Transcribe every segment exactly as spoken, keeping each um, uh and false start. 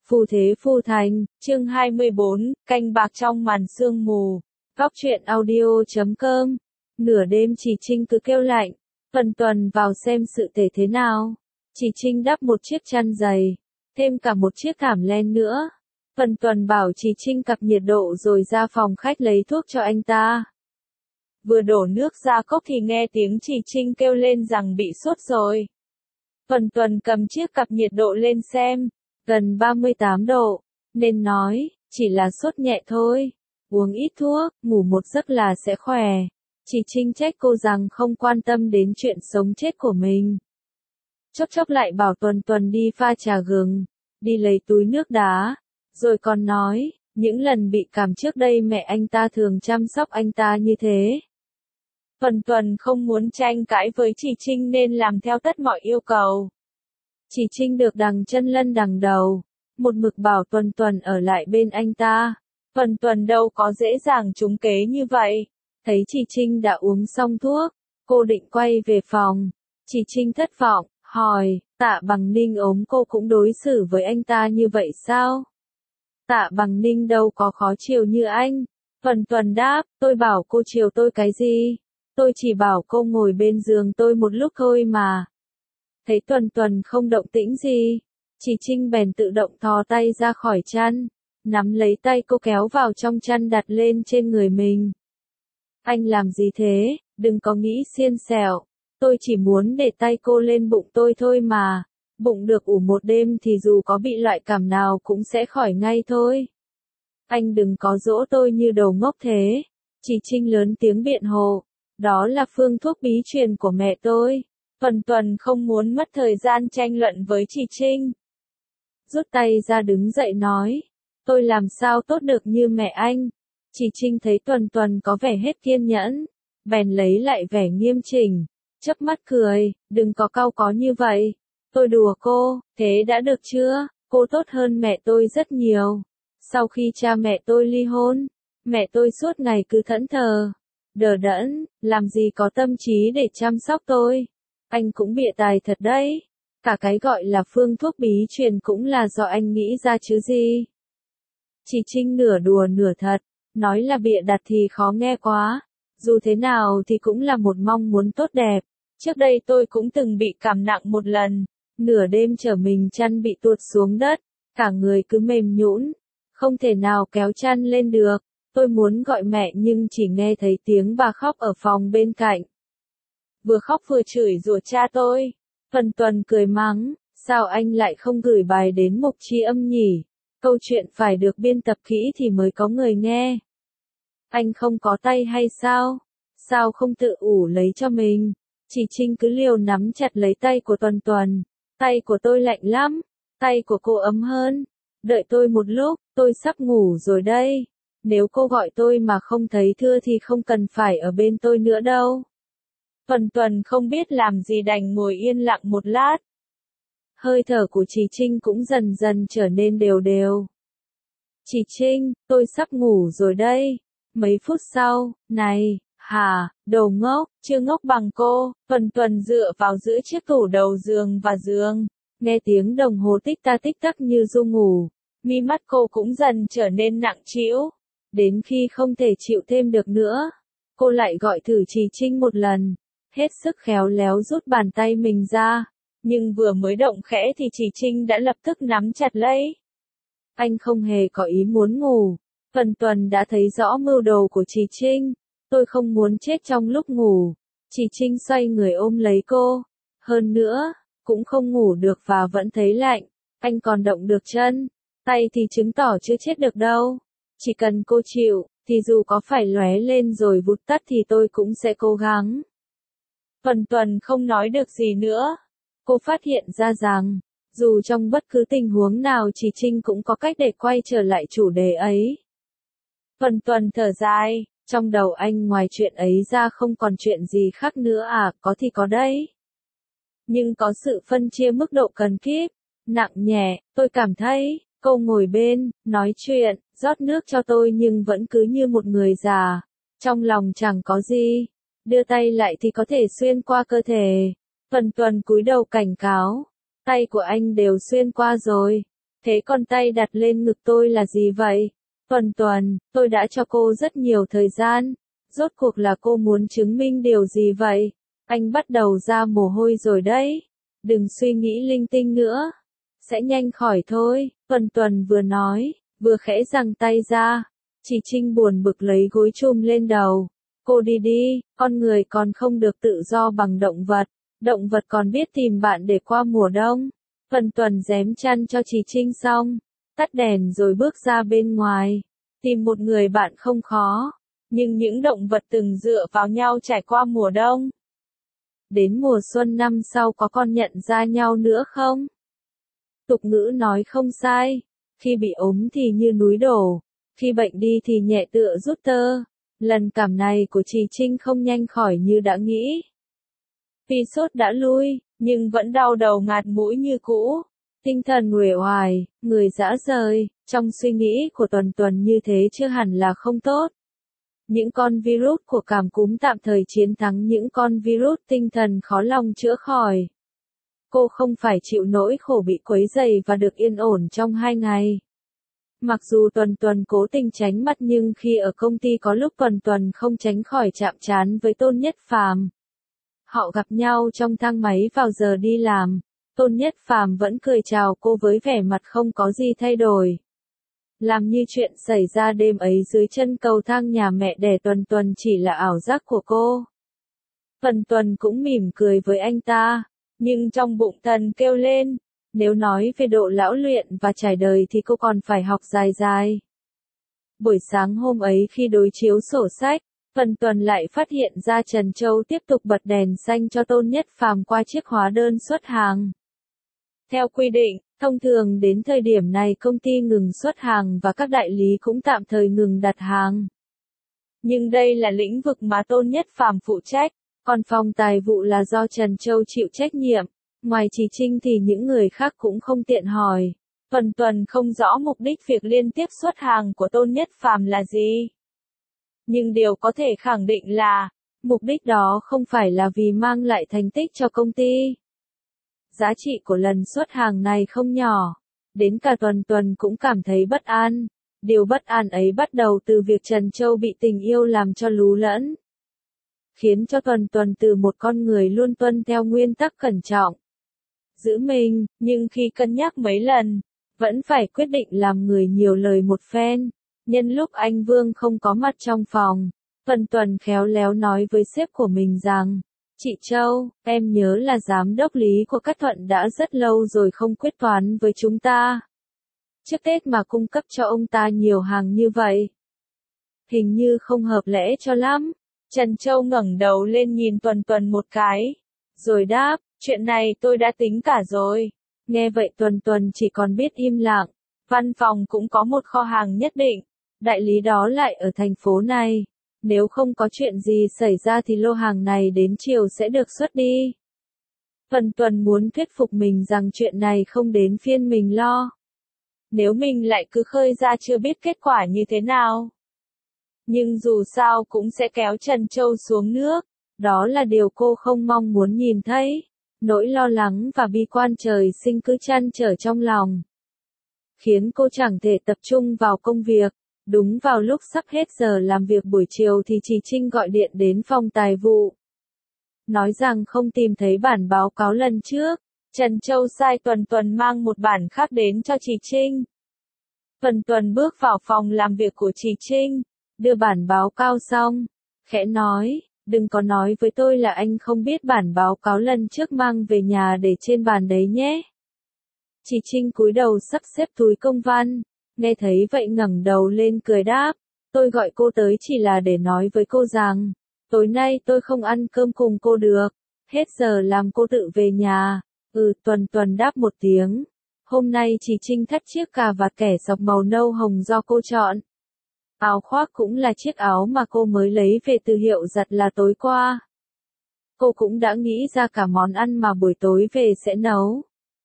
Phù thế phù thành, chương hai mươi bốn, canh bạc trong màn sương mù. Góc truyện audio chấm com. Nửa đêm Chỉ Trinh cứ kêu lạnh. Tuần Tuần vào xem sự tể thế nào. Chỉ Trinh đắp một chiếc chăn dày, thêm cả một chiếc thảm len nữa. Tuần Tuần bảo Chỉ Trinh cặp nhiệt độ rồi ra phòng khách lấy thuốc cho anh ta. Vừa đổ nước ra cốc thì nghe tiếng Chỉ Trinh kêu lên rằng bị sốt rồi. Tuần Tuần cầm chiếc cặp nhiệt độ lên xem, gần ba mươi tám độ, nên nói, chỉ là sốt nhẹ thôi, uống ít thuốc, ngủ một giấc là sẽ khỏe. Chỉ Trinh trách cô rằng không quan tâm đến chuyện sống chết của mình. Chốc chốc lại bảo Tuần Tuần đi pha trà gừng, đi lấy túi nước đá, rồi còn nói, những lần bị cảm trước đây mẹ anh ta thường chăm sóc anh ta như thế. Tuần Tuần không muốn tranh cãi với Chỉ Trinh nên làm theo tất mọi yêu cầu. Chỉ Trinh được đằng chân lân đằng đầu, một mực bảo Tuần Tuần ở lại bên anh ta. Tuần Tuần đâu có dễ dàng trúng kế như vậy. Thấy Chỉ Trinh đã uống xong thuốc, cô định quay về phòng. Chỉ Trinh thất vọng, hỏi, Tạ Bằng Ninh ốm cô cũng đối xử với anh ta như vậy sao? Tạ Bằng Ninh đâu có khó chiều như anh. Tuần Tuần đáp, tôi bảo cô chiều tôi cái gì? Tôi chỉ bảo cô ngồi bên giường tôi một lúc thôi mà. Thấy Tuần Tuần không động tĩnh gì, Chỉ Trinh bèn tự động thò tay ra khỏi chăn, nắm lấy tay cô kéo vào trong chăn đặt lên trên người mình. Anh làm gì thế, đừng có nghĩ xiên xẻo, tôi chỉ muốn để tay cô lên bụng tôi thôi mà, bụng được ủ một đêm thì dù có bị loại cảm nào cũng sẽ khỏi ngay thôi. Anh đừng có dỗ tôi như đầu ngốc thế. Chỉ Trinh lớn tiếng biện hộ, đó là phương thuốc bí truyền của mẹ tôi. Tuần Tuần không muốn mất thời gian tranh luận với Chỉ Trinh. Rút tay ra đứng dậy nói, tôi làm sao tốt được như mẹ anh. Chỉ Trinh thấy Tuần Tuần có vẻ hết kiên nhẫn, bèn lấy lại vẻ nghiêm chỉnh, chớp mắt cười, đừng có cau có như vậy. Tôi đùa cô, thế đã được chưa, cô tốt hơn mẹ tôi rất nhiều. Sau khi cha mẹ tôi ly hôn, mẹ tôi suốt ngày cứ thẫn thờ, đờ đẫn, làm gì có tâm trí để chăm sóc tôi. Anh cũng bịa tài thật đấy. Cả cái gọi là phương thuốc bí truyền cũng là do anh nghĩ ra chứ gì. Chỉ Trinh nửa đùa nửa thật, nói là bịa đặt thì khó nghe quá. Dù thế nào thì cũng là một mong muốn tốt đẹp. Trước đây tôi cũng từng bị cảm nặng một lần. Nửa đêm trở mình chăn bị tuột xuống đất, cả người cứ mềm nhũn, không thể nào kéo chăn lên được. Tôi muốn gọi mẹ nhưng chỉ nghe thấy tiếng bà khóc ở phòng bên cạnh. Vừa khóc vừa chửi rủa cha tôi. Tuần Tuần cười mắng, sao anh lại không gửi bài đến Mục Tri Âm nhỉ? Câu chuyện phải được biên tập kỹ thì mới có người nghe. Anh không có tay hay sao? Sao không tự ủ lấy cho mình? Chỉ Trinh cứ liều nắm chặt lấy tay của Tuần Tuần. Tay của tôi lạnh lắm, tay của cô ấm hơn. Đợi tôi một lúc, tôi sắp ngủ rồi đây. Nếu cô gọi tôi mà không thấy thưa thì không cần phải ở bên tôi nữa đâu. Tuần Tuần không biết làm gì đành ngồi yên lặng một lát. Hơi thở của Chỉ Trinh cũng dần dần trở nên đều đều. Chỉ Trinh, tôi sắp ngủ rồi đây. Mấy phút sau, này, hả, đồ ngốc, chưa ngốc bằng cô. Tuần Tuần dựa vào giữa chiếc tủ đầu giường và giường, nghe tiếng đồng hồ tích ta tích tắc như ru ngủ. Mi mắt cô cũng dần trở nên nặng trĩu. Đến khi không thể chịu thêm được nữa, cô lại gọi thử Chỉ Trinh một lần. Hết sức khéo léo rút bàn tay mình ra, nhưng vừa mới động khẽ thì Chỉ Trinh đã lập tức nắm chặt lấy. Anh không hề có ý muốn ngủ. Tuần Tuần đã thấy rõ mưu đồ của Chỉ Trinh. Tôi không muốn chết trong lúc ngủ. Chỉ Trinh xoay người ôm lấy cô. Hơn nữa, cũng không ngủ được và vẫn thấy lạnh. Anh còn động được chân, tay thì chứng tỏ chưa chết được đâu. Chỉ cần cô chịu, thì dù có phải lóe lên rồi vụt tắt thì tôi cũng sẽ cố gắng. Tuần Tuần không nói được gì nữa. Cô phát hiện ra rằng, dù trong bất cứ tình huống nào Chỉ Trinh cũng có cách để quay trở lại chủ đề ấy. Tuần Tuần thở dài, trong đầu anh ngoài chuyện ấy ra không còn chuyện gì khác nữa à, có thì có đấy. Nhưng có sự phân chia mức độ cần kíp, nặng nhẹ, tôi cảm thấy, cô ngồi bên, nói chuyện, rót nước cho tôi nhưng vẫn cứ như một người già. Trong lòng chẳng có gì. Đưa tay lại thì có thể xuyên qua cơ thể. Tuần Tuần cúi đầu cảnh cáo. Tay của anh đều xuyên qua rồi. Thế con tay đặt lên ngực tôi là gì vậy? Tuần Tuần, tôi đã cho cô rất nhiều thời gian. Rốt cuộc là cô muốn chứng minh điều gì vậy? Anh bắt đầu ra mồ hôi rồi đấy. Đừng suy nghĩ linh tinh nữa. Sẽ nhanh khỏi thôi. Tuần Tuần vừa nói, vừa khẽ giằng tay ra. Chỉ Trinh buồn bực lấy gối chùm lên đầu. Cô đi đi, con người còn không được tự do bằng động vật. Động vật còn biết tìm bạn để qua mùa đông. Tuần Tuần rém chăn cho Chỉ Trinh xong, tắt đèn rồi bước ra bên ngoài. Tìm một người bạn không khó, nhưng những động vật từng dựa vào nhau trải qua mùa đông. Đến mùa xuân năm sau có còn nhận ra nhau nữa không? Tục ngữ nói không sai, khi bị ốm thì như núi đổ, khi bệnh đi thì nhẹ tựa rút tơ. Lần cảm này của Chỉ Trinh không nhanh khỏi như đã nghĩ. Vì sốt đã lui, nhưng vẫn đau đầu ngạt mũi như cũ. Tinh thần uể oải, người rã rời, trong suy nghĩ của Tuần Tuần như thế chưa hẳn là không tốt. Những con virus của cảm cúm tạm thời chiến thắng những con virus tinh thần khó lòng chữa khỏi. Cô không phải chịu nỗi khổ bị quấy rầy và được yên ổn trong hai ngày. Mặc dù Tuần Tuần cố tình tránh mặt nhưng khi ở công ty có lúc Tuần Tuần không tránh khỏi chạm trán với Tôn Nhất Phàm. Họ gặp nhau trong thang máy vào giờ đi làm. Tôn Nhất Phàm vẫn cười chào cô với vẻ mặt không có gì thay đổi. Làm như chuyện xảy ra đêm ấy dưới chân cầu thang nhà mẹ đẻ Tuần Tuần chỉ là ảo giác của cô. Tuần Tuần cũng mỉm cười với anh ta, nhưng trong bụng thần kêu lên, nếu nói về độ lão luyện và trải đời thì cô còn phải học dài dài. Buổi sáng hôm ấy khi đối chiếu sổ sách, Tuần Tuần lại phát hiện ra Trần Châu tiếp tục bật đèn xanh cho Tôn Nhất Phàm qua chiếc hóa đơn xuất hàng. Theo quy định, thông thường đến thời điểm này công ty ngừng xuất hàng và các đại lý cũng tạm thời ngừng đặt hàng. Nhưng đây là lĩnh vực mà Tôn Nhất Phàm phụ trách, còn phòng tài vụ là do Trần Châu chịu trách nhiệm. Ngoài Chỉ Trinh thì những người khác cũng không tiện hỏi. Tuần Tuần không rõ mục đích việc liên tiếp xuất hàng của Tôn Nhất Phàm là gì. Nhưng điều có thể khẳng định là, mục đích đó không phải là vì mang lại thành tích cho công ty. Giá trị của lần xuất hàng này không nhỏ. Đến cả Tuần Tuần cũng cảm thấy bất an. Điều bất an ấy bắt đầu từ việc Trần Châu bị tình yêu làm cho lú lẫn. Khiến cho Tuần Tuần từ một con người luôn tuân theo nguyên tắc cẩn trọng. Giữ mình, nhưng khi cân nhắc mấy lần, vẫn phải quyết định làm người nhiều lời một phen. Nhân lúc anh Vương không có mặt trong phòng, Tuần Tuần khéo léo nói với sếp của mình rằng, chị Châu, em nhớ là giám đốc lý của Cát Thuận đã rất lâu rồi không quyết toán với chúng ta. Trước Tết mà cung cấp cho ông ta nhiều hàng như vậy. Hình như không hợp lẽ cho lắm. Trần Châu ngẩng đầu lên nhìn Tuần Tuần một cái, rồi đáp, chuyện này tôi đã tính cả rồi. Nghe vậy Tuần Tuần chỉ còn biết im lặng. Văn phòng cũng có một kho hàng nhất định. Đại lý đó lại ở thành phố này. Nếu không có chuyện gì xảy ra thì lô hàng này đến chiều sẽ được xuất đi. Tuần Tuần muốn thuyết phục mình rằng chuyện này không đến phiên mình lo. Nếu mình lại cứ khơi ra chưa biết kết quả như thế nào. Nhưng dù sao cũng sẽ kéo Trần Châu xuống nước. Đó là điều cô không mong muốn nhìn thấy. Nỗi lo lắng và bi quan trời sinh cứ trăn trở trong lòng. Khiến cô chẳng thể tập trung vào công việc. Đúng vào lúc sắp hết giờ làm việc buổi chiều thì Chỉ Trinh gọi điện đến phòng tài vụ. Nói rằng không tìm thấy bản báo cáo lần trước. Trần Châu sai Tuần Tuần mang một bản khác đến cho Chỉ Trinh. Tuần Tuần bước vào phòng làm việc của Chỉ Trinh. Đưa bản báo cáo xong. Khẽ nói, đừng có nói với tôi là anh không biết bản báo cáo lần trước mang về nhà để trên bàn đấy nhé. Chỉ Trinh cúi đầu sắp xếp túi công văn. Nghe thấy vậy ngẩng đầu lên cười đáp, tôi gọi cô tới chỉ là để nói với cô rằng, tối nay tôi không ăn cơm cùng cô được, hết giờ làm cô tự về nhà. Ừ, Tuần Tuần đáp một tiếng. Hôm nay Chỉ Trinh thắt chiếc cà vạt kẻ sọc màu nâu hồng do cô chọn. Áo khoác cũng là chiếc áo mà cô mới lấy về từ hiệu giặt là tối qua. Cô cũng đã nghĩ ra cả món ăn mà buổi tối về sẽ nấu.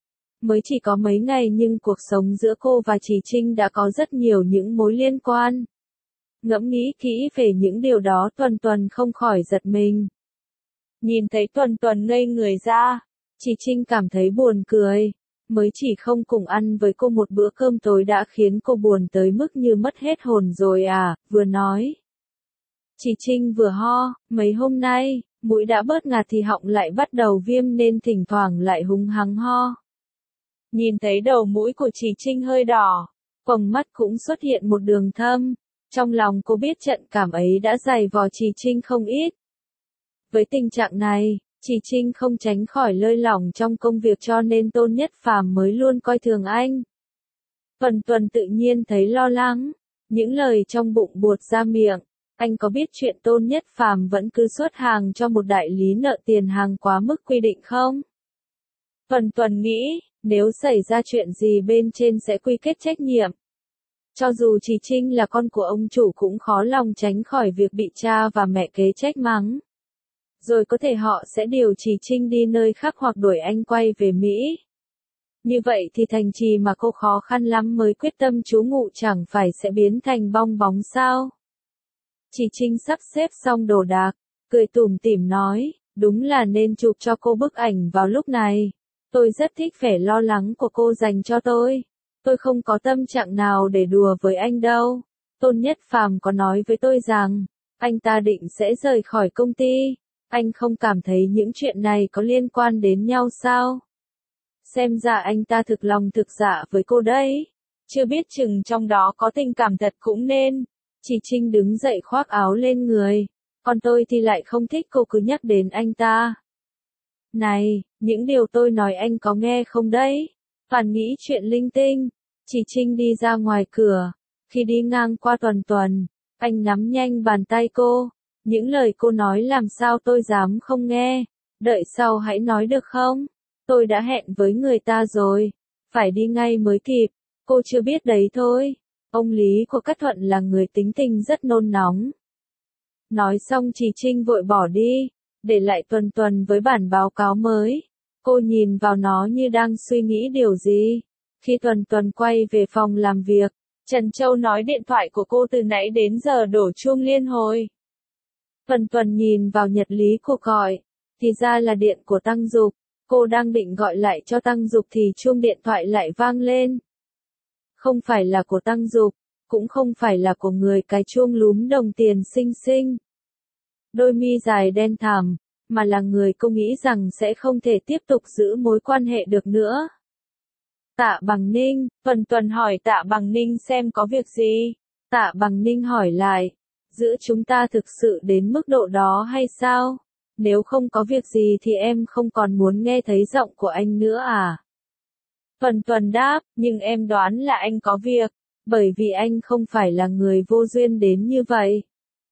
Mới chỉ có mấy ngày nhưng cuộc sống giữa cô và Chỉ Trinh đã có rất nhiều những mối liên quan. Ngẫm nghĩ kỹ về những điều đó Tuần Tuần không khỏi giật mình. Nhìn thấy Tuần Tuần ngây người ra, Chỉ Trinh cảm thấy buồn cười. mới chỉ không cùng ăn với cô một bữa cơm tối đã khiến cô buồn tới mức như mất hết hồn rồi à, vừa nói. Chị Trinh vừa ho, mấy hôm nay, mũi đã bớt ngạt thì họng lại bắt đầu viêm nên thỉnh thoảng lại húng hắng ho. Nhìn thấy đầu mũi của chị Trinh hơi đỏ, quầng mắt cũng xuất hiện một đường thâm. Trong lòng cô biết trận cảm ấy đã dày vò chị Trinh không ít. Với tình trạng này, chị Trinh không tránh khỏi lơi lỏng trong công việc cho nên Tôn Nhất Phàm mới luôn coi thường anh. Vân Tuần tự nhiên thấy lo lắng, những lời trong bụng buột ra miệng. Anh có biết chuyện Tôn Nhất Phàm vẫn cứ xuất hàng cho một đại lý nợ tiền hàng quá mức quy định không? Vân Tuần nghĩ, nếu xảy ra chuyện gì bên trên sẽ quy kết trách nhiệm. Cho dù chị Trinh là con của ông chủ cũng khó lòng tránh khỏi việc bị cha và mẹ kế trách mắng. Rồi có thể họ sẽ điều chị Trinh đi nơi khác hoặc đuổi anh quay về Mỹ. Như vậy thì thành trì mà cô khó khăn lắm mới quyết tâm trú ngụ chẳng phải sẽ biến thành bong bóng sao? Chị Trinh sắp xếp xong đồ đạc, cười tủm tỉm nói, đúng là nên chụp cho cô bức ảnh vào lúc này. Tôi rất thích vẻ lo lắng của cô dành cho tôi. Tôi không có tâm trạng nào để đùa với anh đâu. Tôn Nhất Phàm có nói với tôi rằng, anh ta định sẽ rời khỏi công ty. Anh không cảm thấy những chuyện này có liên quan đến nhau sao? Xem ra anh ta thực lòng thực dạ với cô đấy. Chưa biết chừng trong đó có tình cảm thật cũng nên. Chị Trinh đứng dậy khoác áo lên người. Còn tôi thì lại không thích cô cứ nhắc đến anh ta. Này, những điều tôi nói anh có nghe không đấy? Toàn nghĩ chuyện linh tinh. Chị Trinh đi ra ngoài cửa. Khi đi ngang qua Tuần Tuần, anh nắm nhanh bàn tay cô. Những lời cô nói làm sao tôi dám không nghe. Đợi sau hãy nói được không? Tôi đã hẹn với người ta rồi. Phải đi ngay mới kịp. Cô chưa biết đấy thôi. Ông Lý của Cát Thuận là người tính tình rất nôn nóng. Nói xong chị Trinh vội bỏ đi, để lại Tuần Tuần với bản báo cáo mới. Cô nhìn vào nó như đang suy nghĩ điều gì. Khi Tuần Tuần quay về phòng làm việc, Trần Châu nói điện thoại của cô từ nãy đến giờ đổ chuông liên hồi. Tuần Tuần nhìn vào nhật lý cuộc gọi, thì ra là điện của Tăng Dục. Cô đang định gọi lại cho Tăng Dục thì chuông điện thoại lại vang lên. Không phải là của Tăng Dục, cũng không phải là của người cái chuông lúm đồng tiền xinh xinh. Đôi mi dài đen thẳm, mà là người cô nghĩ rằng sẽ không thể tiếp tục giữ mối quan hệ được nữa. Tạ Bằng Ninh, Tuần Tuần hỏi Tạ Bằng Ninh xem có việc gì. Tạ Bằng Ninh hỏi lại, giữa chúng ta thực sự đến mức độ đó hay sao? Nếu không có việc gì thì em không còn muốn nghe thấy giọng của anh nữa à? Tuần Tuần đáp, nhưng em đoán là anh có việc, bởi vì anh không phải là người vô duyên đến như vậy.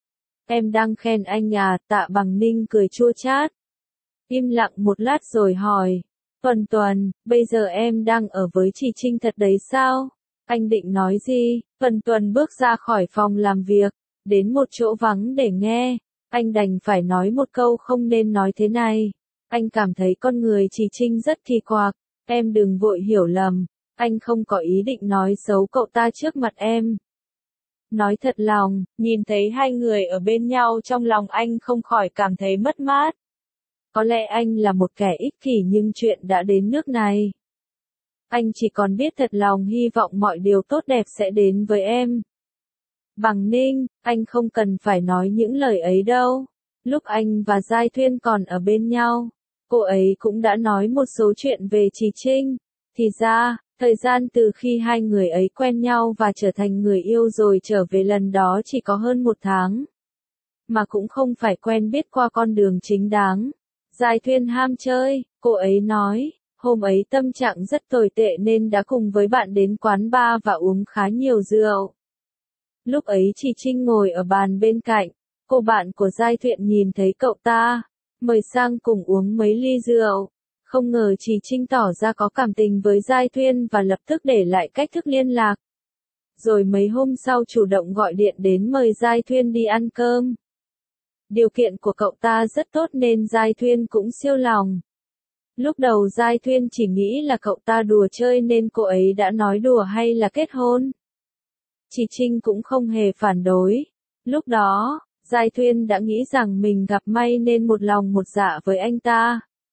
Em đang khen anh à? Tạ Bằng Ninh cười chua chát. Im lặng một lát rồi hỏi, Tuần Tuần, bây giờ em đang ở với chị Trinh thật đấy sao? Anh định nói gì? Tuần Tuần bước ra khỏi phòng làm việc, đến một chỗ vắng để nghe. Anh đành phải nói một câu không nên nói thế này. Anh cảm thấy con người chị Trinh rất kỳ quặc. Em đừng vội hiểu lầm. Anh không có ý định nói xấu cậu ta trước mặt em. Nói thật lòng, nhìn thấy hai người ở bên nhau trong lòng anh không khỏi cảm thấy mất mát. Có lẽ anh là một kẻ ích kỷ nhưng chuyện đã đến nước này. Anh chỉ còn biết thật lòng hy vọng mọi điều tốt đẹp sẽ đến với em. Bằng Ninh, anh không cần phải nói những lời ấy đâu. Lúc anh và Giai Thuyên còn ở bên nhau, cô ấy cũng đã nói một số chuyện về chị Trinh. Thì ra, thời gian từ khi hai người ấy quen nhau và trở thành người yêu rồi trở về lần đó chỉ có hơn một tháng. Mà cũng không phải quen biết qua con đường chính đáng. Giai Thuyên ham chơi, cô ấy nói, hôm ấy tâm trạng rất tồi tệ nên đã cùng với bạn đến quán bar và uống khá nhiều rượu. Lúc ấy chị Trinh ngồi ở bàn bên cạnh, cô bạn của Giai Thuyên nhìn thấy cậu ta, mời sang cùng uống mấy ly rượu. Không ngờ chị Trinh tỏ ra có cảm tình với Giai Thuyên và lập tức để lại cách thức liên lạc. Rồi mấy hôm sau chủ động gọi điện đến mời Giai Thuyên đi ăn cơm. Điều kiện của cậu ta rất tốt nên Giai Thuyên cũng siêu lòng. Lúc đầu Giai Thuyên chỉ nghĩ là cậu ta đùa chơi nên cô ấy đã nói đùa hay là kết hôn. Chị Trinh cũng không hề phản đối. Lúc đó, Giai Thuyên đã nghĩ rằng mình gặp may nên một lòng một dạ với anh ta.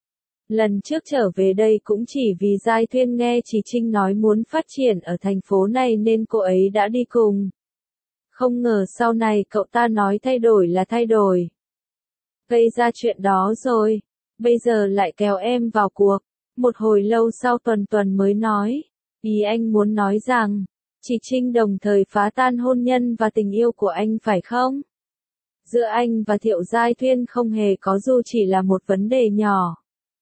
Lần trước trở về đây cũng chỉ vì Giai Thuyên nghe Trì Trinh nói muốn phát triển ở thành phố này nên cô ấy đã đi cùng. Không ngờ sau này cậu ta nói thay đổi là thay đổi. Gây ra chuyện đó rồi, bây giờ lại kéo em vào cuộc. Một hồi lâu sau Tuần Tuần mới nói, ý anh muốn nói rằng, Trì Trinh đồng thời phá tan hôn nhân và tình yêu của anh phải không? Giữa anh và Thiệu Giai Thuyên không hề có dù chỉ là một vấn đề nhỏ.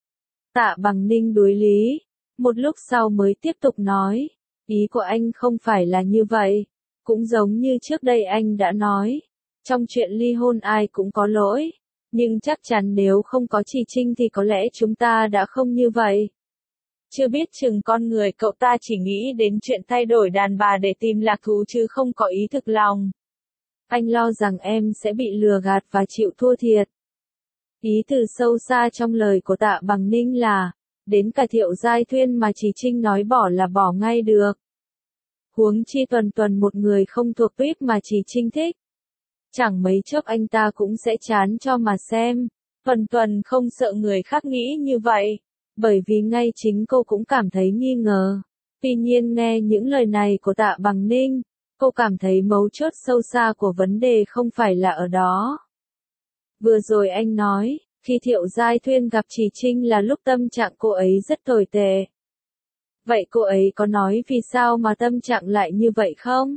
Tạ Bằng Ninh đối lý, một lúc sau mới tiếp tục nói, ý của anh không phải là như vậy, cũng giống như trước đây anh đã nói, trong chuyện ly hôn ai cũng có lỗi, nhưng chắc chắn nếu không có Trì Trinh thì có lẽ chúng ta đã không như vậy. Chưa biết chừng con người cậu ta chỉ nghĩ đến chuyện thay đổi đàn bà để tìm lạc thú chứ không có ý thực lòng. Anh lo rằng em sẽ bị lừa gạt và chịu thua thiệt. Ý từ sâu xa trong lời của Tạ Bằng Ninh là, đến cả Thiệu Giai Thuyên mà Trì Trinh nói bỏ là bỏ ngay được. Huống chi Tuần Tuần một người không thuộc tuýp mà Trì Trinh thích. Chẳng mấy chốc anh ta cũng sẽ chán cho mà xem. Tuần Tuần không sợ người khác nghĩ như vậy, bởi vì ngay chính cô cũng cảm thấy nghi ngờ. Tuy nhiên nghe những lời này của Tạ Bằng Ninh, cô cảm thấy mấu chốt sâu xa của vấn đề không phải là ở đó. Vừa rồi anh nói, khi Thiệu Giai Thuyên gặp Trì Trinh là lúc tâm trạng cô ấy rất tồi tệ. Vậy cô ấy có nói vì sao mà tâm trạng lại như vậy không?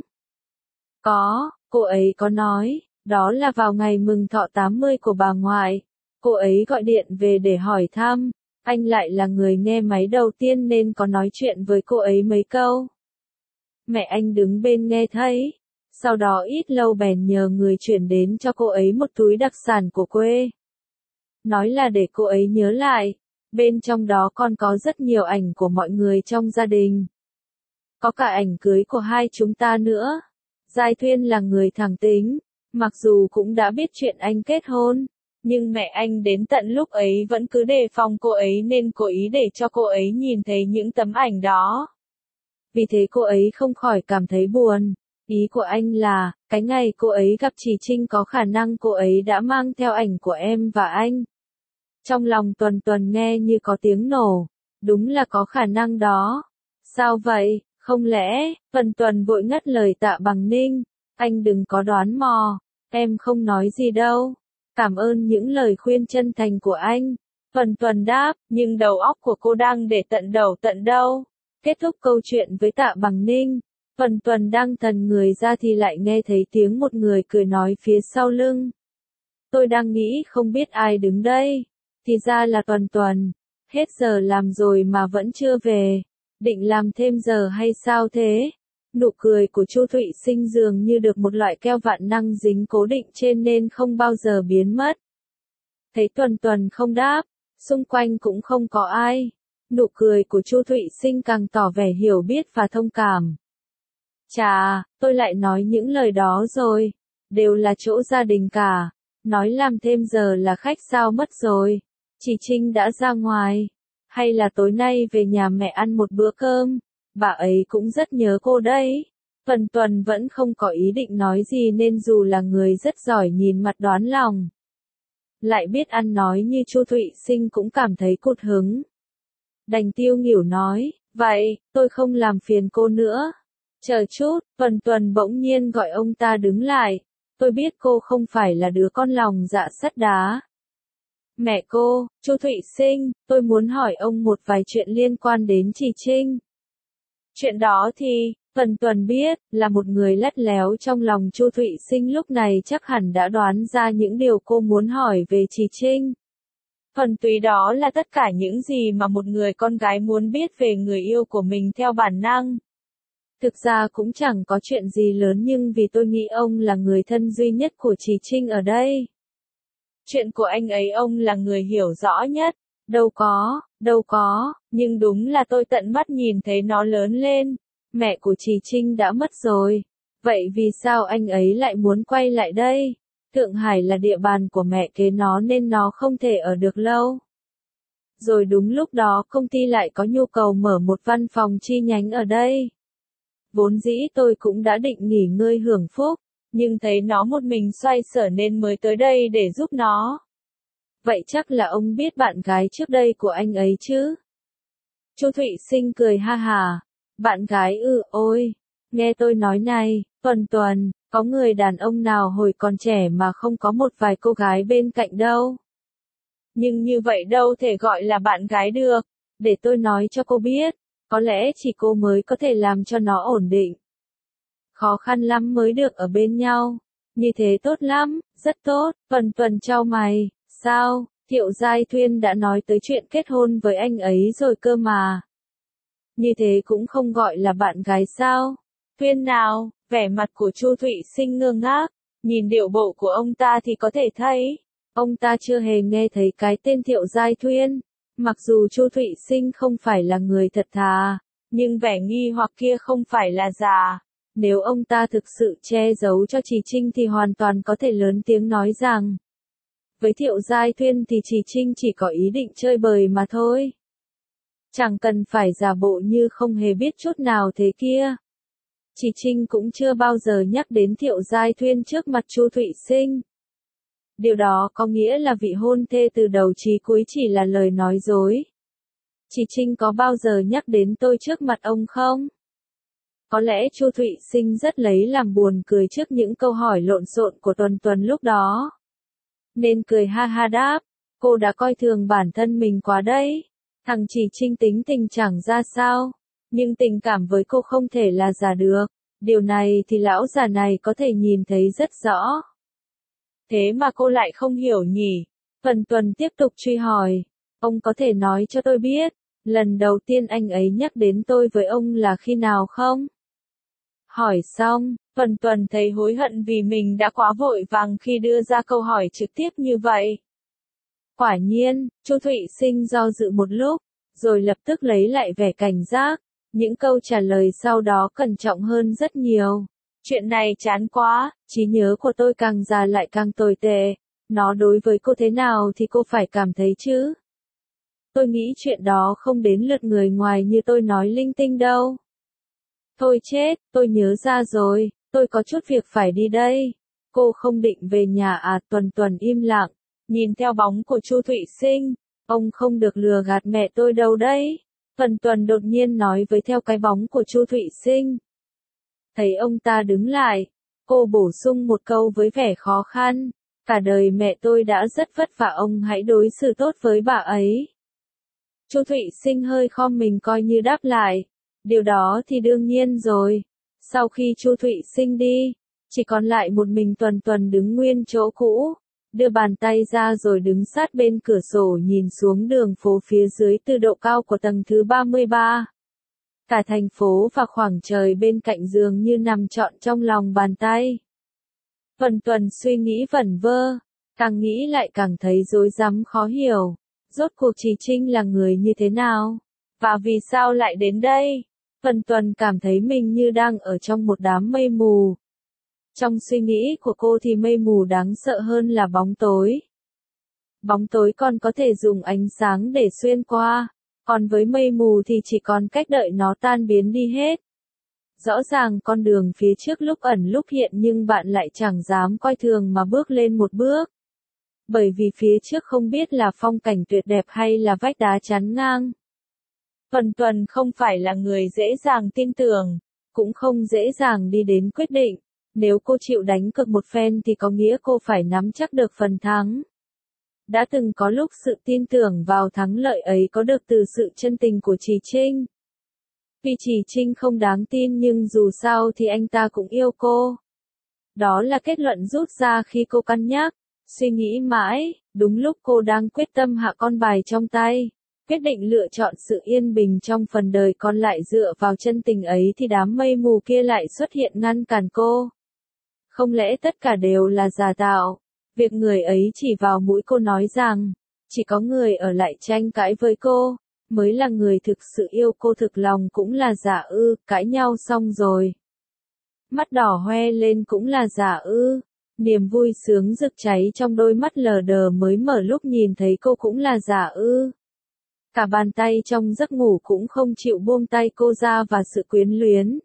Có, cô ấy có nói, đó là vào ngày mừng thọ tám mươi của bà ngoại. Cô ấy gọi điện về để hỏi thăm, anh lại là người nghe máy đầu tiên nên có nói chuyện với cô ấy mấy câu. Mẹ anh đứng bên nghe thấy, sau đó ít lâu bèn nhờ người chuyển đến cho cô ấy một túi đặc sản của quê. Nói là để cô ấy nhớ lại, bên trong đó còn có rất nhiều ảnh của mọi người trong gia đình. Có cả ảnh cưới của hai chúng ta nữa. Giai Thuyên là người thẳng tính, mặc dù cũng đã biết chuyện anh kết hôn, nhưng mẹ anh đến tận lúc ấy vẫn cứ đề phòng cô ấy nên cố ý để cho cô ấy nhìn thấy những tấm ảnh đó. Vì thế cô ấy không khỏi cảm thấy buồn. Ý của anh là, cái ngày cô ấy gặp Trì Trinh có khả năng cô ấy đã mang theo ảnh của em và anh. Trong lòng Tuần Tuần nghe như có tiếng nổ, đúng là có khả năng đó. Sao vậy, không lẽ, Tuần Tuần vội ngắt lời Tạ Bằng Ninh, anh đừng có đoán mò, em không nói gì đâu. Cảm ơn những lời khuyên chân thành của anh. Tuần Tuần đáp, nhưng đầu óc của cô đang để tận đầu tận đâu. Kết thúc câu chuyện với Tạ Bằng Ninh, Tuần Tuần đang thần người ra thì lại nghe thấy tiếng một người cười nói phía sau lưng. Tôi đang nghĩ không biết ai đứng đây. Thì ra là Tuần Tuần. Hết giờ làm rồi mà vẫn chưa về. Định làm thêm giờ hay sao thế? Nụ cười của Chu Thụy Sinh dường như được một loại keo vạn năng dính cố định trên nên không bao giờ biến mất. Thấy Tuần Tuần không đáp, xung quanh cũng không có ai. Nụ cười của Chu Thụy Sinh càng tỏ vẻ hiểu biết và thông cảm. Chà, tôi lại nói những lời đó rồi. Đều là chỗ gia đình cả. Nói làm thêm giờ là khách sao mất rồi. Trì Trinh đã ra ngoài. Hay là tối nay về nhà mẹ ăn một bữa cơm. Bà ấy cũng rất nhớ cô đấy. Tuần Tuần vẫn không có ý định nói gì nên dù là người rất giỏi nhìn mặt đoán lòng. Lại biết ăn nói như Chu Thụy Sinh cũng cảm thấy cụt hứng. Đành tiêu nghỉu nói, vậy, tôi không làm phiền cô nữa. Chờ chút, Tuần Tuần bỗng nhiên gọi ông ta đứng lại. Tôi biết cô không phải là đứa con lòng dạ sắt đá. Mẹ cô, Chu Thụy Sinh, tôi muốn hỏi ông một vài chuyện liên quan đến Trì Trinh. Chuyện đó thì, Tuần Tuần biết, là một người lắt léo trong lòng Chu Thụy Sinh lúc này chắc hẳn đã đoán ra những điều cô muốn hỏi về Trì Trinh. Thuần túy đó là tất cả những gì mà một người con gái muốn biết về người yêu của mình theo bản năng. Thực ra cũng chẳng có chuyện gì lớn nhưng vì tôi nghĩ ông là người thân duy nhất của Trì Trinh ở đây. Chuyện của anh ấy ông là người hiểu rõ nhất. Đâu có, đâu có, nhưng đúng là tôi tận mắt nhìn thấy nó lớn lên. Mẹ của Trì Trinh đã mất rồi. Vậy vì sao anh ấy lại muốn quay lại đây? Thượng Hải là địa bàn của mẹ kế nó nên nó không thể ở được lâu. Rồi đúng lúc đó công ty lại có nhu cầu mở một văn phòng chi nhánh ở đây. Vốn dĩ tôi cũng đã định nghỉ ngơi hưởng phúc, nhưng thấy nó một mình xoay sở nên mới tới đây để giúp nó. Vậy chắc là ông biết bạn gái trước đây của anh ấy chứ? Chu Thụy Sinh cười ha hà. Bạn gái ư, ôi, nghe tôi nói này, Tuần Tuần, có người đàn ông nào hồi còn trẻ mà không có một vài cô gái bên cạnh đâu. Nhưng như vậy đâu thể gọi là bạn gái được, để tôi nói cho cô biết, có lẽ chỉ cô mới có thể làm cho nó ổn định. Khó khăn lắm mới được ở bên nhau, như thế tốt lắm, rất tốt. Tuần Tuần chau mày, sao, Thiệu Giai Thuyên đã nói tới chuyện kết hôn với anh ấy rồi cơ mà. Như thế cũng không gọi là bạn gái sao? Thuyên nào? Vẻ mặt của Chu Thụy Sinh ngơ ngác, nhìn điệu bộ của ông ta thì có thể thấy, ông ta chưa hề nghe thấy cái tên Thiệu Giai Thuyên. Mặc dù Chu Thụy Sinh không phải là người thật thà, nhưng vẻ nghi hoặc kia không phải là giả. Nếu ông ta thực sự che giấu cho Trì Trinh thì hoàn toàn có thể lớn tiếng nói rằng, với Thiệu Giai Thuyên thì Trì Trinh chỉ có ý định chơi bời mà thôi. Chẳng cần phải giả bộ như không hề biết chút nào thế kia. Trì Trinh cũng chưa bao giờ nhắc đến Thiệu Giai Thuyên trước mặt Chu Thụy Sinh. Điều đó có nghĩa là vị hôn thê từ đầu chí cuối chỉ là lời nói dối. Trì Trinh có bao giờ nhắc đến tôi trước mặt ông không? Có lẽ Chu Thụy Sinh rất lấy làm buồn cười trước những câu hỏi lộn xộn của Tuần Tuần lúc đó. Nên cười ha ha đáp, cô đã coi thường bản thân mình quá đấy. Thằng Trì Trinh tính tình chẳng ra sao, nhưng tình cảm với cô không thể là giả được. Điều này thì lão già này có thể nhìn thấy rất rõ. Thế mà cô lại không hiểu nhỉ? Tuần Tuần tiếp tục truy hỏi. Ông có thể nói cho tôi biết, lần đầu tiên anh ấy nhắc đến tôi với ông là khi nào không? Hỏi xong, Tuần Tuần thấy hối hận vì mình đã quá vội vàng khi đưa ra câu hỏi trực tiếp như vậy. Quả nhiên, Chu Thụy Sinh do dự một lúc, rồi lập tức lấy lại vẻ cảnh giác. Những câu trả lời sau đó cẩn trọng hơn rất nhiều. Chuyện này chán quá, trí nhớ của tôi càng già lại càng tồi tệ. Nó đối với cô thế nào thì cô phải cảm thấy chứ. Tôi nghĩ chuyện đó không đến lượt người ngoài như tôi nói linh tinh đâu. Thôi chết, tôi nhớ ra rồi, tôi có chút việc phải đi đây. Cô không định về nhà à? Tuần Tuần im lặng, nhìn theo bóng của Chu Thụy Sinh. Ông không được lừa gạt mẹ tôi đâu đấy. Tuần Tuần đột nhiên nói với theo cái bóng của Chu Thụy Sinh. Thấy ông ta đứng lại, cô bổ sung một câu với vẻ khó khăn. Cả đời mẹ tôi đã rất vất vả, ông hãy đối xử tốt với bà ấy. Chu Thụy Sinh hơi khom mình coi như đáp lại. Điều đó thì đương nhiên rồi. Sau khi Chu Thụy Sinh đi, chỉ còn lại một mình Tuần Tuần đứng nguyên chỗ cũ, đưa bàn tay ra rồi đứng sát bên cửa sổ nhìn xuống đường phố phía dưới từ độ cao của tầng thứ ba mươi ba. Cả thành phố và khoảng trời bên cạnh dường như nằm trọn trong lòng bàn tay. Tuần Tuần suy nghĩ vẩn vơ, càng nghĩ lại càng thấy rối rắm khó hiểu. Rốt cuộc Trì Trinh là người như thế nào? Và vì sao lại đến đây? Tuần Tuần cảm thấy mình như đang ở trong một đám mây mù. Trong suy nghĩ của cô thì mây mù đáng sợ hơn là bóng tối. Bóng tối còn có thể dùng ánh sáng để xuyên qua, còn với mây mù thì chỉ còn cách đợi nó tan biến đi hết. Rõ ràng con đường phía trước lúc ẩn lúc hiện nhưng bạn lại chẳng dám coi thường mà bước lên một bước. Bởi vì phía trước không biết là phong cảnh tuyệt đẹp hay là vách đá chắn ngang. Tuần Tuần không phải là người dễ dàng tin tưởng, cũng không dễ dàng đi đến quyết định. Nếu cô chịu đánh cược một phen thì có nghĩa cô phải nắm chắc được phần thắng. Đã từng có lúc sự tin tưởng vào thắng lợi ấy có được từ sự chân tình của Trì Trinh. Vì Trì Trinh không đáng tin nhưng dù sao thì anh ta cũng yêu cô. Đó là kết luận rút ra khi cô cân nhắc, suy nghĩ mãi, đúng lúc cô đang quyết tâm hạ con bài trong tay. Quyết định lựa chọn sự yên bình trong phần đời còn lại dựa vào chân tình ấy thì đám mây mù kia lại xuất hiện ngăn cản cô. Không lẽ tất cả đều là giả tạo? Việc người ấy chỉ vào mũi cô nói rằng, chỉ có người ở lại tranh cãi với cô, mới là người thực sự yêu cô, thực lòng cũng là giả ư, cãi nhau xong rồi. Mắt đỏ hoe lên cũng là giả ư, niềm vui sướng rực cháy trong đôi mắt lờ đờ mới mở lúc nhìn thấy cô cũng là giả ư. Cả bàn tay trong giấc ngủ cũng không chịu buông tay cô ra và sự quyến luyến.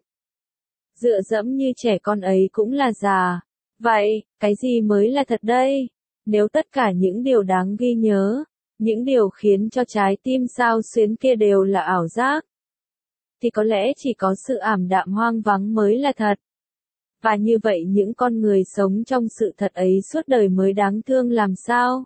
Dựa dẫm như trẻ con ấy cũng là giả. Vậy, cái gì mới là thật đây? Nếu tất cả những điều đáng ghi nhớ, những điều khiến cho trái tim xao xuyến kia đều là ảo giác, thì có lẽ chỉ có sự ảm đạm hoang vắng mới là thật. Và như vậy những con người sống trong sự thật ấy suốt đời mới đáng thương làm sao?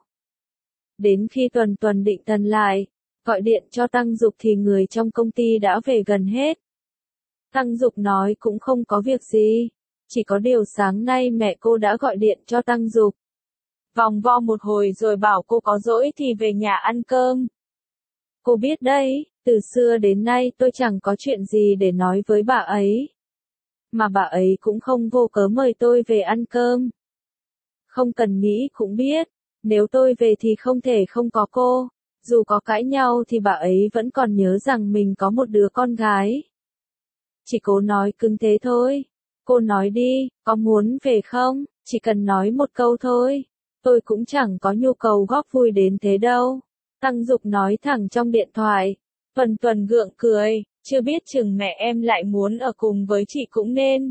Đến khi Tuần Tuần định thần lại, gọi điện cho Tăng Dục thì người trong công ty đã về gần hết. Tăng Dục nói cũng không có việc gì, chỉ có điều sáng nay mẹ cô đã gọi điện cho Tăng Dục. Vòng vo một hồi rồi bảo cô có rỗi thì về nhà ăn cơm. Cô biết đấy, từ xưa đến nay tôi chẳng có chuyện gì để nói với bà ấy. Mà bà ấy cũng không vô cớ mời tôi về ăn cơm. Không cần nghĩ cũng biết, nếu tôi về thì không thể không có cô. Dù có cãi nhau thì bà ấy vẫn còn nhớ rằng mình có một đứa con gái. Chỉ cố nói cứng thế thôi. Cô nói đi, có muốn về không? Chỉ cần nói một câu thôi. Tôi cũng chẳng có nhu cầu góp vui đến thế đâu. Tăng Dục nói thẳng trong điện thoại. Tuần Tuần gượng cười, chưa biết chừng mẹ em lại muốn ở cùng với chị cũng nên.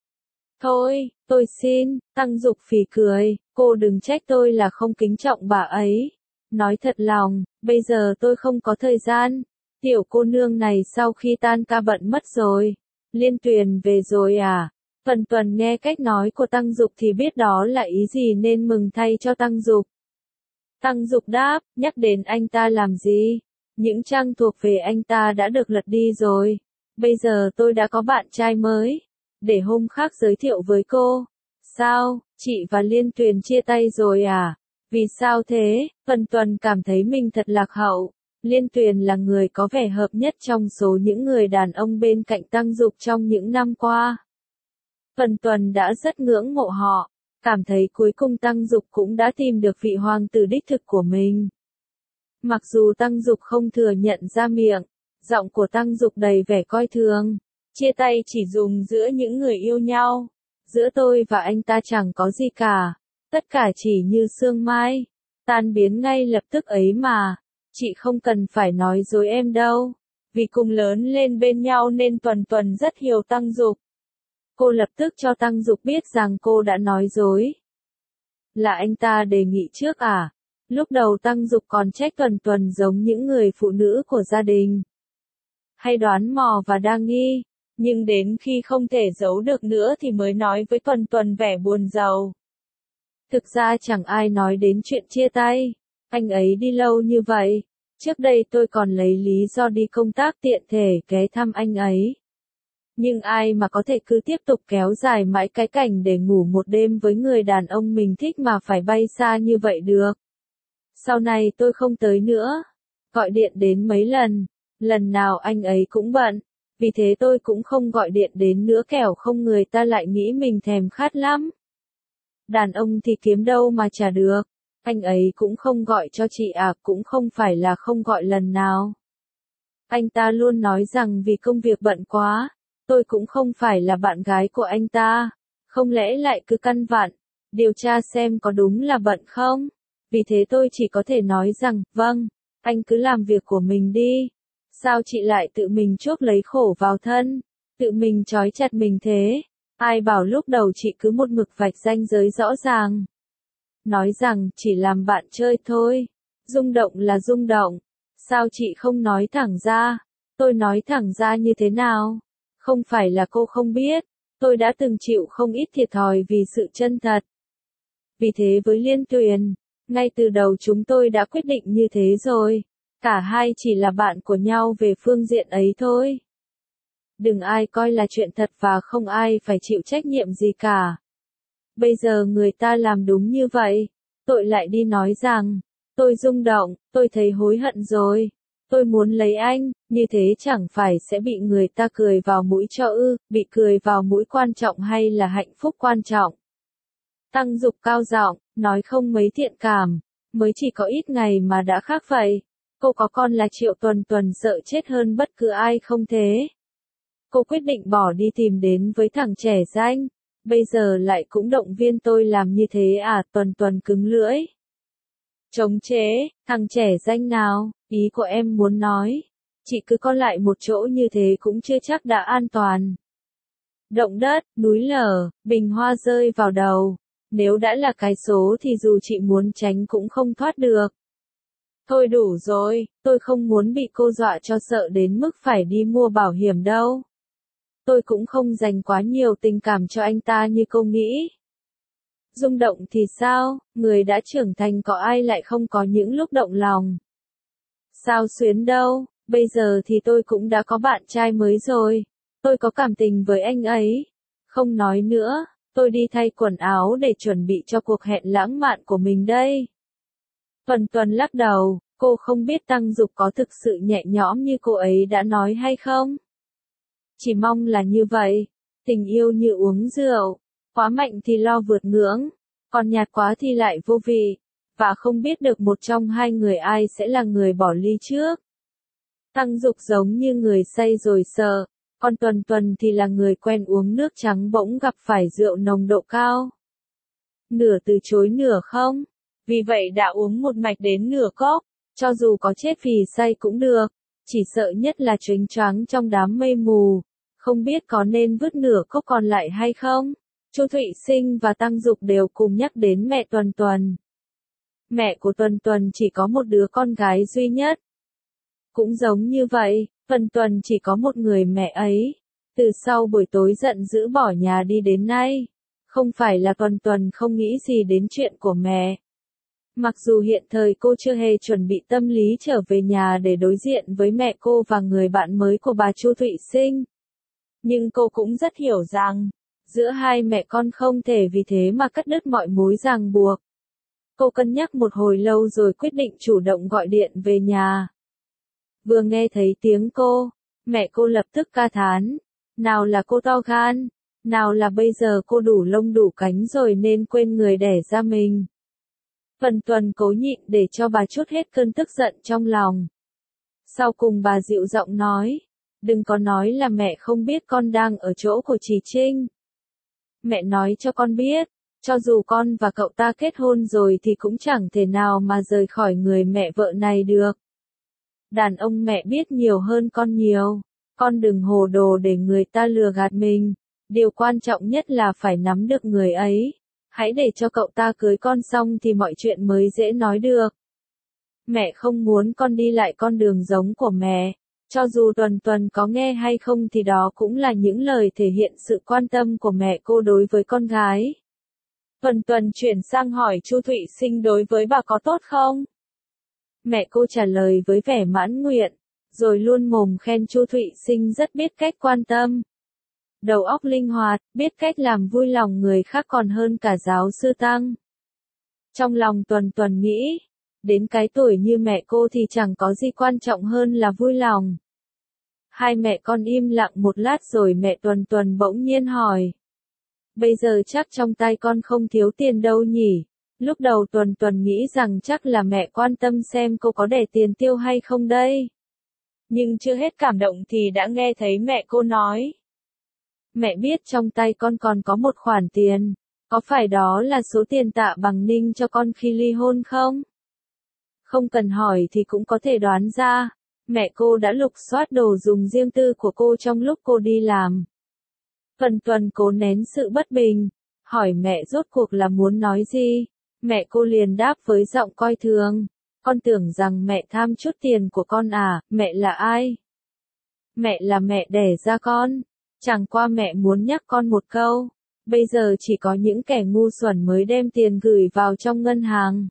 Thôi, tôi xin, Tăng Dục phì cười, cô đừng trách tôi là không kính trọng bà ấy. Nói thật lòng, bây giờ tôi không có thời gian. Tiểu cô nương này sau khi tan ca bận mất rồi. Liên Tuyền về rồi à? Tuần Tuần nghe cách nói của Tăng Dục thì biết đó là ý gì nên mừng thay cho Tăng Dục. Tăng Dục đáp, nhắc đến anh ta làm gì? Những trang thuộc về anh ta đã được lật đi rồi. Bây giờ tôi đã có bạn trai mới. Để hôm khác giới thiệu với cô. Sao, chị và Liên Tuyền chia tay rồi à? Vì sao thế? Tuần Tuần cảm thấy mình thật lạc hậu. Liên Tuyền là người có vẻ hợp nhất trong số những người đàn ông bên cạnh Tăng Dục trong những năm qua. Tuần Tuần đã rất ngưỡng mộ họ, cảm thấy cuối cùng Tăng Dục cũng đã tìm được vị hoàng tử đích thực của mình. Mặc dù Tăng Dục không thừa nhận ra miệng, giọng của Tăng Dục đầy vẻ coi thường. Chia tay chỉ dùng giữa những người yêu nhau. Giữa tôi và anh ta chẳng có gì cả. Tất cả chỉ như sương mai. Tan biến ngay lập tức ấy mà. Chị không cần phải nói dối em đâu. Vì cùng lớn lên bên nhau nên Tuần Tuần rất hiểu Tăng Dục. Cô lập tức cho Tăng Dục biết rằng cô đã nói dối. Là anh ta đề nghị trước à? Lúc đầu Tăng Dục còn trách Tuần Tuần giống những người phụ nữ của gia đình. Hay đoán mò và đa nghi. Nhưng đến khi không thể giấu được nữa thì mới nói với Tuần Tuần vẻ buồn rầu. Thực ra chẳng ai nói đến chuyện chia tay. Anh ấy đi lâu như vậy. Trước đây tôi còn lấy lý do đi công tác tiện thể ghé thăm anh ấy. Nhưng ai mà có thể cứ tiếp tục kéo dài mãi cái cảnh để ngủ một đêm với người đàn ông mình thích mà phải bay xa như vậy được. Sau này tôi không tới nữa. Gọi điện đến mấy lần. Lần nào anh ấy cũng bận. Vì thế tôi cũng không gọi điện đến nữa kẻo không người ta lại nghĩ mình thèm khát lắm. Đàn ông thì kiếm đâu mà trả được. Anh ấy cũng không gọi cho chị à, cũng không phải là không gọi lần nào. Anh ta luôn nói rằng vì công việc bận quá. Tôi cũng không phải là bạn gái của anh ta. Không lẽ lại cứ căn vặn, điều tra xem có đúng là bận không? Vì thế tôi chỉ có thể nói rằng, vâng, anh cứ làm việc của mình đi. Sao chị lại tự mình chuốc lấy khổ vào thân? Tự mình trói chặt mình thế? Ai bảo lúc đầu chị cứ một mực vạch ranh giới rõ ràng. Nói rằng chỉ làm bạn chơi thôi. Rung động là rung động. Sao chị không nói thẳng ra? Tôi nói thẳng ra như thế nào? Không phải là cô không biết. Tôi đã từng chịu không ít thiệt thòi vì sự chân thật. Vì thế với Liên Tuyền, ngay từ đầu chúng tôi đã quyết định như thế rồi. Cả hai chỉ là bạn của nhau về phương diện ấy thôi. Đừng ai coi là chuyện thật và không ai phải chịu trách nhiệm gì cả. Bây giờ người ta làm đúng như vậy. Tôi lại đi nói rằng, tôi rung động, tôi thấy hối hận rồi. Tôi muốn lấy anh, như thế chẳng phải sẽ bị người ta cười vào mũi cho ư, bị cười vào mũi quan trọng hay là hạnh phúc quan trọng. Tăng Dục cao giọng, nói không mấy thiện cảm, mới chỉ có ít ngày mà đã khác vậy. Cô có con là Triệu Tuần Tuần sợ chết hơn bất cứ ai không thế. Cô quyết định bỏ đi tìm đến với thằng trẻ danh. Bây giờ lại cũng động viên tôi làm như thế à? Tuần Tuần cứng lưỡi. Chống chế, thằng trẻ danh nào, ý của em muốn nói. Chị cứ có lại một chỗ như thế cũng chưa chắc đã an toàn. Động đất, núi lở, bình hoa rơi vào đầu. Nếu đã là cái số thì dù chị muốn tránh cũng không thoát được. Thôi đủ rồi, tôi không muốn bị cô dọa cho sợ đến mức phải đi mua bảo hiểm đâu. Tôi cũng không dành quá nhiều tình cảm cho anh ta như cô nghĩ. Rung động thì sao, người đã trưởng thành có ai lại không có những lúc động lòng. Sao xuyến đâu, bây giờ thì tôi cũng đã có bạn trai mới rồi. Tôi có cảm tình với anh ấy. Không nói nữa, tôi đi thay quần áo để chuẩn bị cho cuộc hẹn lãng mạn của mình đây. Tuần Tuần lắc đầu, cô không biết Tăng Dục có thực sự nhẹ nhõm như cô ấy đã nói hay không. Chỉ mong là như vậy, tình yêu như uống rượu, quá mạnh thì lo vượt ngưỡng, còn nhạt quá thì lại vô vị, và không biết được một trong hai người ai sẽ là người bỏ ly trước. Tăng Dục giống như người say rồi sợ, còn Tuần Tuần thì là người quen uống nước trắng bỗng gặp phải rượu nồng độ cao. Nửa từ chối nửa không, vì vậy đã uống một mạch đến nửa cốc, cho dù có chết vì say cũng được, chỉ sợ nhất là choáng choáng trong đám mây mù, không biết có nên vứt nửa cốc còn lại hay không. Chu Thụy Sinh và Tăng Dục đều cùng nhắc đến mẹ Tuần Tuần. Mẹ của Tuần Tuần chỉ có một đứa con gái duy nhất. Cũng giống như vậy, Tuần Tuần chỉ có một người mẹ ấy. Từ sau buổi tối giận dữ bỏ nhà đi đến nay, không phải là Tuần Tuần không nghĩ gì đến chuyện của mẹ. Mặc dù hiện thời cô chưa hề chuẩn bị tâm lý trở về nhà để đối diện với mẹ cô và người bạn mới của bà Chu Thụy Sinh. Nhưng cô cũng rất hiểu rằng, giữa hai mẹ con không thể vì thế mà cắt đứt mọi mối ràng buộc. Cô cân nhắc một hồi lâu rồi quyết định chủ động gọi điện về nhà. Vừa nghe thấy tiếng cô, mẹ cô lập tức ca thán. Nào là cô to gan, nào là bây giờ cô đủ lông đủ cánh rồi nên quên người đẻ ra mình. Tuần Tuần cố nhịn để cho bà trút hết cơn tức giận trong lòng. Sau cùng bà dịu giọng nói, đừng có nói là mẹ không biết con đang ở chỗ của chị Trinh. Mẹ nói cho con biết, cho dù con và cậu ta kết hôn rồi thì cũng chẳng thể nào mà rời khỏi người mẹ vợ này được. Đàn ông mẹ biết nhiều hơn con nhiều, con đừng hồ đồ để người ta lừa gạt mình, điều quan trọng nhất là phải nắm được người ấy. Hãy để cho cậu ta cưới con xong thì mọi chuyện mới dễ nói được. Mẹ không muốn con đi lại con đường giống của mẹ. Cho dù Tuần Tuần có nghe hay không thì đó cũng là những lời thể hiện sự quan tâm của mẹ cô đối với con gái. Tuần Tuần chuyển sang hỏi Chu Thụy Sinh đối với bà có tốt không? Mẹ cô trả lời với vẻ mãn nguyện, rồi luôn mồm khen Chu Thụy Sinh rất biết cách quan tâm. Đầu óc linh hoạt, biết cách làm vui lòng người khác còn hơn cả giáo sư Tăng. Trong lòng Tuần Tuần nghĩ, đến cái tuổi như mẹ cô thì chẳng có gì quan trọng hơn là vui lòng. Hai mẹ con im lặng một lát rồi mẹ Tuần Tuần bỗng nhiên hỏi. Bây giờ chắc trong tay con không thiếu tiền đâu nhỉ? Lúc đầu Tuần Tuần nghĩ rằng chắc là mẹ quan tâm xem cô có để tiền tiêu hay không đây. Nhưng chưa hết cảm động thì đã nghe thấy mẹ cô nói. Mẹ biết trong tay con còn có một khoản tiền, có phải đó là số tiền Tạ Bằng Ninh cho con khi ly hôn không? Không cần hỏi thì cũng có thể đoán ra, mẹ cô đã lục soát đồ dùng riêng tư của cô trong lúc cô đi làm. Tuần Tuần cố nén sự bất bình, hỏi mẹ rốt cuộc là muốn nói gì, mẹ cô liền đáp với giọng coi thường, con tưởng rằng mẹ tham chút tiền của con à, mẹ là ai? Mẹ là mẹ đẻ ra con. Chẳng qua mẹ muốn nhắc con một câu, bây giờ chỉ có những kẻ ngu xuẩn mới đem tiền gửi vào trong ngân hàng.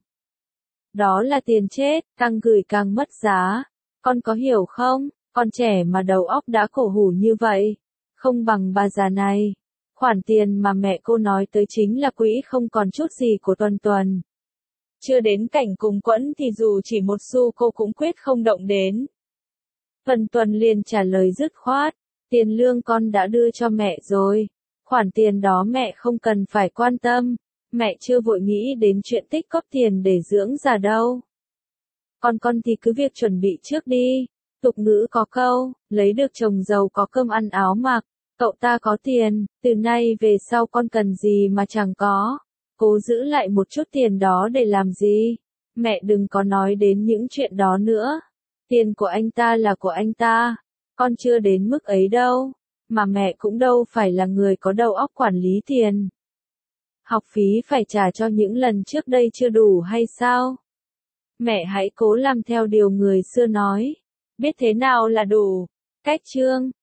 Đó là tiền chết, càng gửi càng mất giá. Con có hiểu không, con trẻ mà đầu óc đã cổ hủ như vậy, không bằng bà già này. Khoản tiền mà mẹ cô nói tới chính là quỹ không còn chút gì của Tuần Tuần. Chưa đến cảnh cùng quẫn thì dù chỉ một xu cô cũng quyết không động đến. Tuần Tuần liền trả lời dứt khoát. Tiền lương con đã đưa cho mẹ rồi, khoản tiền đó mẹ không cần phải quan tâm, mẹ chưa vội nghĩ đến chuyện tích cóp tiền để dưỡng già đâu. Con con thì cứ việc chuẩn bị trước đi, tục ngữ có câu, lấy được chồng giàu có cơm ăn áo mặc, cậu ta có tiền, từ nay về sau con cần gì mà chẳng có, cố giữ lại một chút tiền đó để làm gì, mẹ đừng có nói đến những chuyện đó nữa, tiền của anh ta là của anh ta. Con chưa đến mức ấy đâu, mà mẹ cũng đâu phải là người có đầu óc quản lý tiền. Học phí phải trả cho những lần trước đây chưa đủ hay sao? Mẹ hãy cố làm theo điều người xưa nói. Biết thế nào là đủ. Cách chương